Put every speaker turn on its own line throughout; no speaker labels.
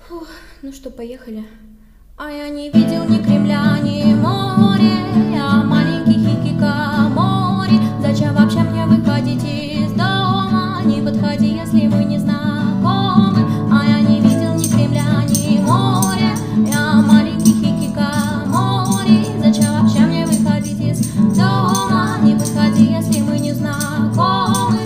Фух, ну что, поехали. А я не видел ни Кремля, ни моря, я маленький хикикамори. Зачем вообще мне выходить из дома? Не подходи, если мы не знакомы. А я не видел ни Кремля, ни моря, я маленький хикикамори. Зачем вообще мне выходить из дома? Не подходи, если мы не знакомы.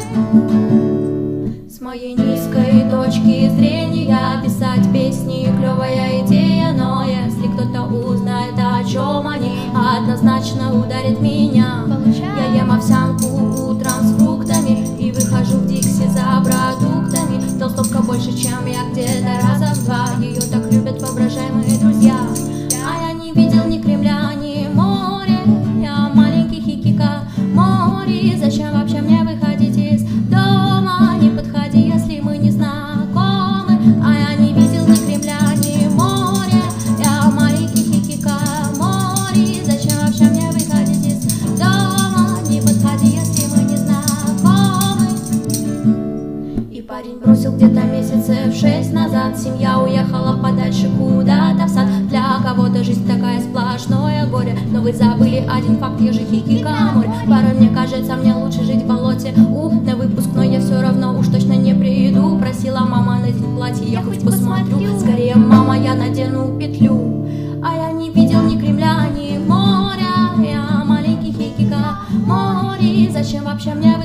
С моей низкой точки зрения писать песни — клевая идея, но если кто-то узнает, о чем они, однозначно ударит меня. Я ем овсянку утром с фруктами и выхожу в Дикси за продуктами. Толстовка больше, чем я, где-то раза в два. Ее так любят воображаемые друзья. А я не видел ни Кремля, ни моря, я маленький хикикамори. Зачем вообще мне выходить из дома? Не подходи, если мы не знакомы. А я не видел ни Кремля, ни моря, я маленький хикикамори. Зачем вообще мне выходить из дома? Не подходи, если мы не знакомы. И парень бросил где-то месяцев 6 назад. Семья уехала подальше куда-то в сад. Для кого-то жизнь такая сплошное горе, но вы забыли один факт: я же хикикамори. Порой мне кажется, мне лучше жить в болоте. На выпускной я все равно уж точно не приду. Просила мама надеть платье, я хоть посмотрю. Скорее, мама, я надену петлю. А я не видел ни Кремля, ни моря, я маленький хикикамори. Зачем вообще мне